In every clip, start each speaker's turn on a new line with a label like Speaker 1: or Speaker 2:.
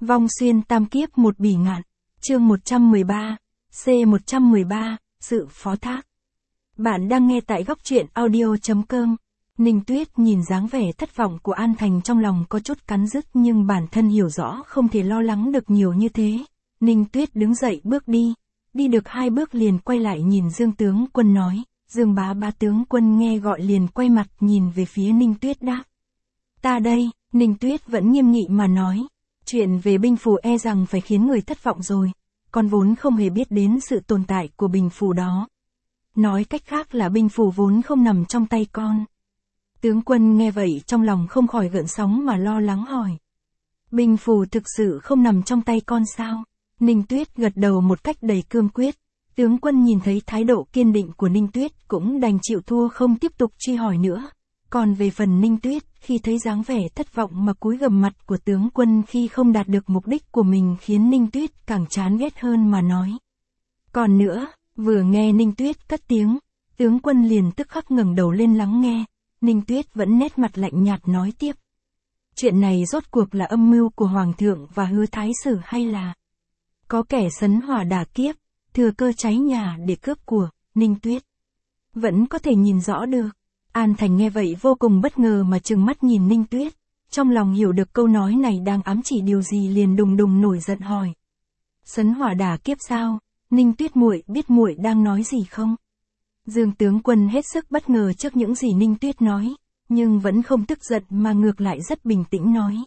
Speaker 1: Vong xuyên tam kiếp một bỉ ngạn. Chương 113, C113, sự phó thác. Bạn đang nghe tại góc truyện audio.com. Ninh Tuyết nhìn dáng vẻ thất vọng của An Thành trong lòng có chút cắn rứt, nhưng bản thân hiểu rõ không thể lo lắng được nhiều như thế. Ninh Tuyết đứng dậy bước đi. Đi được 2 bước liền quay lại nhìn Dương tướng quân nói. Dương bá tướng quân nghe gọi liền quay mặt nhìn về phía Ninh Tuyết đáp. Ta đây. Ninh Tuyết vẫn nghiêm nghị mà nói. Chuyện về binh phù e rằng phải khiến người thất vọng rồi. Con vốn không hề biết đến sự tồn tại của binh phù đó. Nói cách khác là binh phù vốn không nằm trong tay con. Tướng quân nghe vậy trong lòng không khỏi gợn sóng mà lo lắng hỏi. Binh phù thực sự không nằm trong tay con sao? Ninh Tuyết gật đầu một cách đầy cương quyết. Tướng quân nhìn thấy thái độ kiên định của Ninh Tuyết cũng đành chịu thua không tiếp tục truy hỏi nữa. Còn về phần Ninh Tuyết, khi thấy dáng vẻ thất vọng mà cúi gằm mặt của tướng quân khi không đạt được mục đích của mình khiến Ninh Tuyết càng chán ghét hơn mà nói. Còn nữa, vừa nghe Ninh Tuyết cất tiếng, tướng quân liền tức khắc ngẩng đầu lên lắng nghe. Ninh Tuyết vẫn nét mặt lạnh nhạt nói tiếp. Chuyện này rốt cuộc là âm mưu của Hoàng thượng và Hứa Thái Sử hay là có kẻ sấn hỏa đả kiếp, thừa cơ cháy nhà để cướp của? Ninh Tuyết vẫn có thể nhìn rõ được. An Thành nghe vậy vô cùng bất ngờ mà trừng mắt nhìn Ninh Tuyết, trong lòng hiểu được câu nói này đang ám chỉ điều gì liền đùng đùng nổi giận hỏi. Sấn hỏa đả kiếp sao? Ninh Tuyết muội biết muội đang nói gì không? Dương tướng quân hết sức bất ngờ trước những gì Ninh Tuyết nói, nhưng vẫn không tức giận mà ngược lại rất bình tĩnh nói.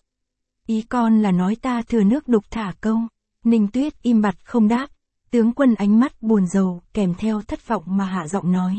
Speaker 1: Ý con là nói ta thừa nước đục thả câu. Ninh Tuyết im bặt không đáp, tướng quân ánh mắt buồn rầu kèm theo thất vọng mà hạ giọng nói.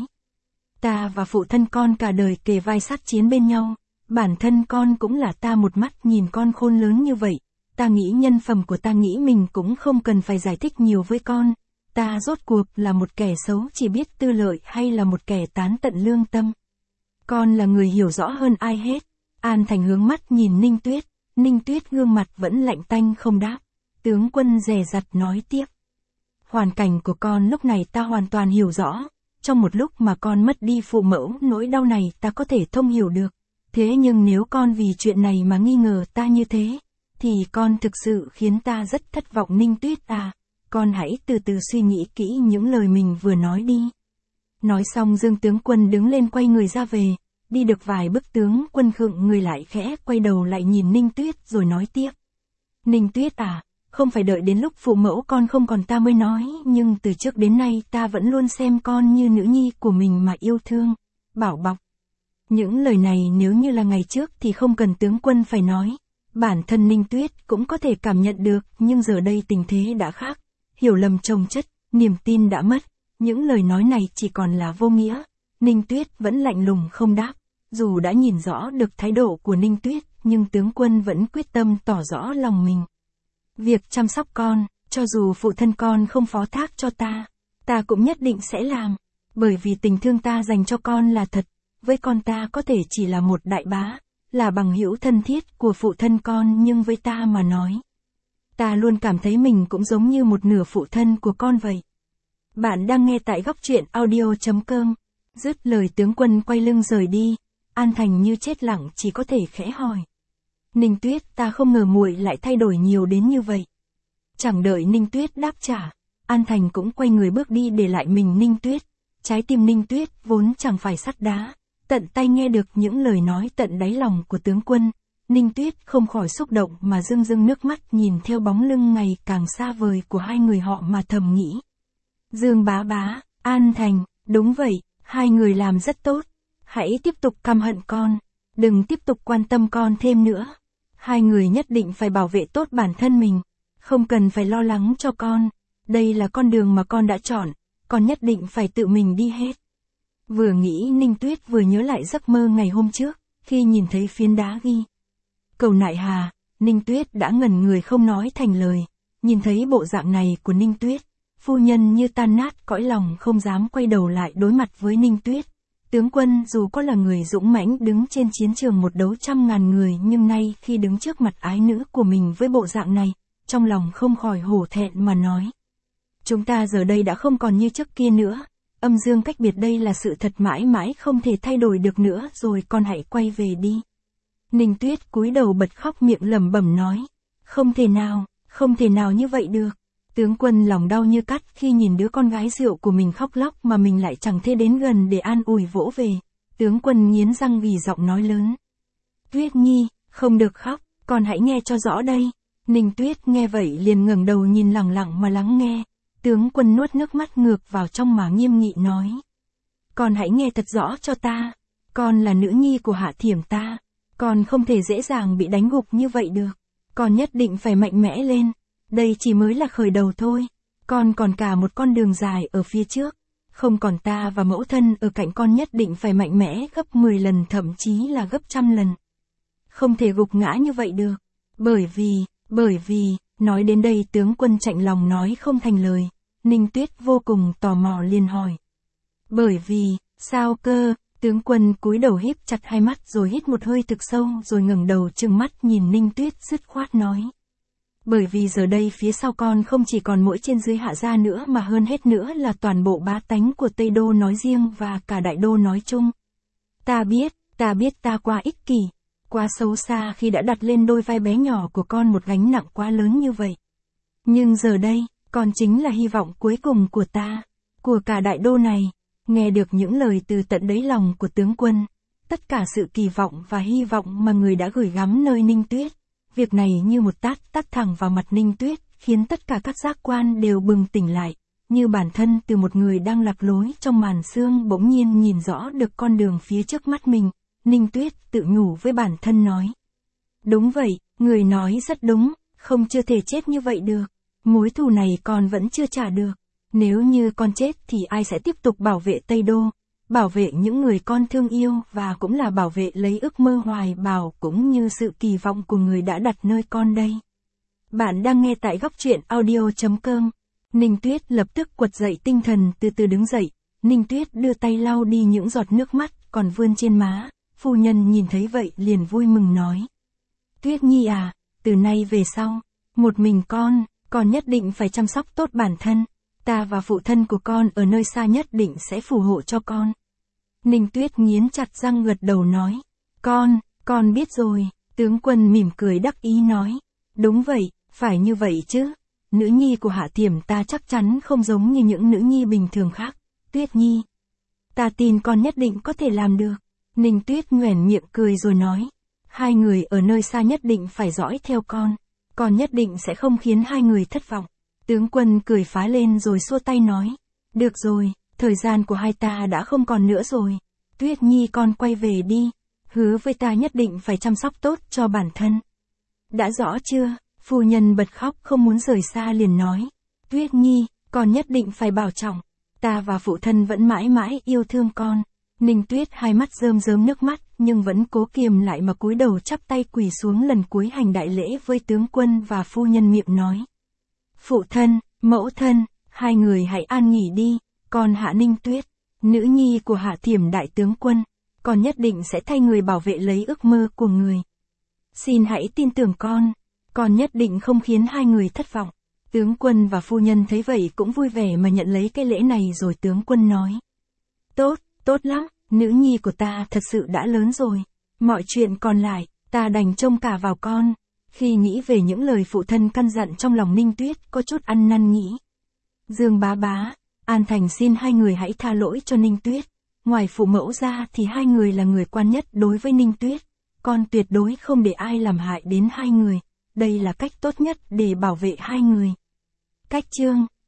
Speaker 1: Ta và phụ thân con cả đời kề vai sát chiến bên nhau, bản thân con cũng là ta một mắt nhìn con khôn lớn như vậy, ta nghĩ nhân phẩm của ta nghĩ mình cũng không cần phải giải thích nhiều với con, ta rốt cuộc là một kẻ xấu chỉ biết tư lợi hay là một kẻ tán tận lương tâm. Con là người hiểu rõ hơn ai hết. An Thành hướng mắt nhìn Ninh Tuyết gương mặt vẫn lạnh tanh không đáp, tướng quân dè dặt nói tiếp. Hoàn cảnh của con lúc này ta hoàn toàn hiểu rõ. Trong một lúc mà con mất đi phụ mẫu, nỗi đau này ta có thể thông hiểu được. Thế nhưng nếu con vì chuyện này mà nghi ngờ ta như thế, thì con thực sự khiến ta rất thất vọng. Ninh Tuyết à, con hãy từ từ suy nghĩ kỹ những lời mình vừa nói đi. Nói xong Dương tướng quân đứng lên quay người ra về, đi được vài bước tướng quân khựng người lại khẽ quay đầu lại nhìn Ninh Tuyết rồi nói tiếp. Ninh Tuyết à, không phải đợi đến lúc phụ mẫu con không còn ta mới nói, nhưng từ trước đến nay ta vẫn luôn xem con như nữ nhi của mình mà yêu thương, bảo bọc. Những lời này nếu như là ngày trước thì không cần tướng quân phải nói. Bản thân Ninh Tuyết cũng có thể cảm nhận được, nhưng giờ đây tình thế đã khác. Hiểu lầm chồng chất, niềm tin đã mất. Những lời nói này chỉ còn là vô nghĩa. Ninh Tuyết vẫn lạnh lùng không đáp. Dù đã nhìn rõ được thái độ của Ninh Tuyết, nhưng tướng quân vẫn quyết tâm tỏ rõ lòng mình. Việc chăm sóc con, cho dù phụ thân con không phó thác cho ta cũng nhất định sẽ làm. Bởi vì tình thương ta dành cho con là thật, với con ta có thể chỉ là một đại bá, là bằng hữu thân thiết của phụ thân con, nhưng với ta mà nói, ta luôn cảm thấy mình cũng giống như một nửa phụ thân của con vậy. Bạn đang nghe tại góc truyện audio.com. Dứt lời tướng quân quay lưng rời đi, An Thành như chết lặng chỉ có thể khẽ hỏi. Ninh Tuyết, ta không ngờ muội lại thay đổi nhiều đến như vậy. Chẳng đợi Ninh Tuyết đáp trả, An Thành cũng quay người bước đi để lại mình Ninh Tuyết. Trái tim Ninh Tuyết vốn chẳng phải sắt đá, tận tay nghe được những lời nói tận đáy lòng của tướng quân. Ninh Tuyết không khỏi xúc động mà rưng rưng nước mắt nhìn theo bóng lưng ngày càng xa vời của hai người họ mà thầm nghĩ. Dương bá, An Thành, đúng vậy, hai người làm rất tốt. Hãy tiếp tục căm hận con, đừng tiếp tục quan tâm con thêm nữa. Hai người nhất định phải bảo vệ tốt bản thân mình, không cần phải lo lắng cho con. Đây là con đường mà con đã chọn, con nhất định phải tự mình đi hết. Vừa nghĩ Ninh Tuyết vừa nhớ lại giấc mơ ngày hôm trước, khi nhìn thấy phiến đá ghi Cầu Nại Hà, Ninh Tuyết đã ngẩn người không nói thành lời. Nhìn thấy bộ dạng này của Ninh Tuyết, phu nhân như tan nát cõi lòng không dám quay đầu lại đối mặt với Ninh Tuyết. Tướng quân dù có là người dũng mãnh đứng trên chiến trường một đấu 100.000 người, nhưng nay khi đứng trước mặt ái nữ của mình với bộ dạng này, trong lòng không khỏi hổ thẹn mà nói. Chúng ta giờ đây đã không còn như trước kia nữa, âm dương cách biệt đây là sự thật mãi mãi không thể thay đổi được nữa rồi, con hãy quay về đi. Ninh Tuyết cúi đầu bật khóc miệng lẩm bẩm nói. Không thể nào, Không thể nào như vậy được. Tướng Quân lòng đau như cắt khi nhìn đứa con gái rượu của mình khóc lóc mà mình lại chẳng thể đến gần để an ủi vỗ về. Tướng Quân nghiến răng gỉ giọng nói lớn. Tuyết Nhi, không được khóc, con hãy nghe cho rõ đây. Ninh Tuyết nghe vậy liền ngẩng đầu nhìn lẳng lặng mà lắng nghe. Tướng Quân nuốt nước mắt ngược vào trong mà nghiêm nghị nói. Con hãy nghe thật rõ cho ta. Con là nữ nhi của Hạ Thiểm ta. Con không thể dễ dàng bị đánh gục như vậy được. Con nhất định phải mạnh mẽ lên. Đây chỉ mới là khởi đầu thôi. Con còn cả một con đường dài ở phía trước. Không còn ta và mẫu thân ở cạnh con nhất định phải mạnh mẽ gấp 10 lần thậm chí là gấp 100 lần. Không thể gục ngã như vậy được. Bởi vì, nói đến đây tướng Quân chạnh lòng nói không thành lời. Ninh Tuyết vô cùng tò mò liền hỏi. Bởi vì, sao cơ? Tướng Quân cúi đầu híp chặt hai mắt rồi hít một hơi thực sâu rồi ngẩng đầu trừng mắt nhìn Ninh Tuyết dứt khoát nói. Bởi vì giờ đây phía sau con không chỉ còn mỗi trên dưới Hạ gia nữa mà hơn hết nữa là toàn bộ bá tánh của Tây Đô nói riêng và cả Đại Đô nói chung. Ta biết ta quá ích kỷ, quá xấu xa khi đã đặt lên đôi vai bé nhỏ của con một gánh nặng quá lớn như vậy. Nhưng giờ đây, con chính là hy vọng cuối cùng của ta, của cả Đại Đô này. Nghe được những lời từ tận đáy lòng của tướng Quân, tất cả sự kỳ vọng và hy vọng mà người đã gửi gắm nơi Ninh Tuyết. Việc này như một tát thẳng vào mặt Ninh Tuyết, khiến tất cả các giác quan đều bừng tỉnh lại, như bản thân từ một người đang lạc lối trong màn sương bỗng nhiên nhìn rõ được con đường phía trước mắt mình. Ninh Tuyết tự nhủ với bản thân nói. Đúng vậy, người nói rất đúng, không chưa thể chết như vậy được. Mối thù này con vẫn chưa trả được. Nếu như con chết thì ai sẽ tiếp tục bảo vệ Tây Đô, bảo vệ những người con thương yêu và cũng là bảo vệ lấy ước mơ hoài bão cũng như sự kỳ vọng của người đã đặt nơi con đây. Bạn đang nghe tại góc truyện audio.com. Ninh Tuyết lập tức quật dậy tinh thần từ từ đứng dậy. Ninh Tuyết đưa tay lau đi những giọt nước mắt còn vươn trên má. Phu nhân nhìn thấy vậy liền vui mừng nói. Tuyết Nhi à, từ nay về sau, một mình con nhất định phải chăm sóc tốt bản thân. Ta và phụ thân của con ở nơi xa nhất định sẽ phù hộ cho con. Ninh Tuyết nghiến chặt răng gật đầu nói. Con biết rồi. Tướng Quân mỉm cười đắc ý nói. Đúng vậy, phải như vậy chứ. Nữ nhi của Hạ Thiểm ta chắc chắn không giống như những nữ nhi bình thường khác. Tuyết Nhi, ta tin con nhất định có thể làm được. Ninh Tuyết nhoẻn miệng cười rồi nói. Hai người ở nơi xa nhất định phải dõi theo con. Con nhất định sẽ không khiến hai người thất vọng. Tướng Quân cười phá lên rồi xua tay nói. Được rồi, thời gian của hai ta đã không còn nữa rồi. Tuyết Nhi con quay về đi. Hứa với ta nhất định phải chăm sóc tốt cho bản thân. Đã rõ chưa? Phu nhân bật khóc không muốn rời xa liền nói. Tuyết Nhi, con nhất định phải bảo trọng. Ta và phụ thân vẫn mãi mãi yêu thương con. Ninh Tuyết hai mắt rơm rớm nước mắt nhưng vẫn cố kiềm lại mà cúi đầu chắp tay quỳ xuống lần cuối hành đại lễ với tướng Quân và phu nhân miệng nói. Phụ thân, mẫu thân, hai người hãy an nghỉ đi, con Hạ Ninh Tuyết, nữ nhi của Hạ Thiểm đại tướng quân, con nhất định sẽ thay người bảo vệ lấy ước mơ của người. Xin hãy tin tưởng con nhất định không khiến hai người thất vọng. Tướng Quân và phu nhân thấy vậy cũng vui vẻ mà nhận lấy cái lễ này rồi tướng Quân nói. Tốt lắm, nữ nhi của ta thật sự đã lớn rồi, mọi chuyện còn lại, ta đành trông cả vào con. Khi nghĩ về những lời phụ thân căn dặn trong lòng Ninh Tuyết có chút ăn năn nghĩ. Dương bá, An Thành xin hai người hãy tha lỗi cho Ninh Tuyết. Ngoài phụ mẫu ra thì hai người là người quan nhất đối với Ninh Tuyết. Con tuyệt đối không để ai làm hại đến hai người. Đây là cách tốt nhất để bảo vệ hai người. Cách chương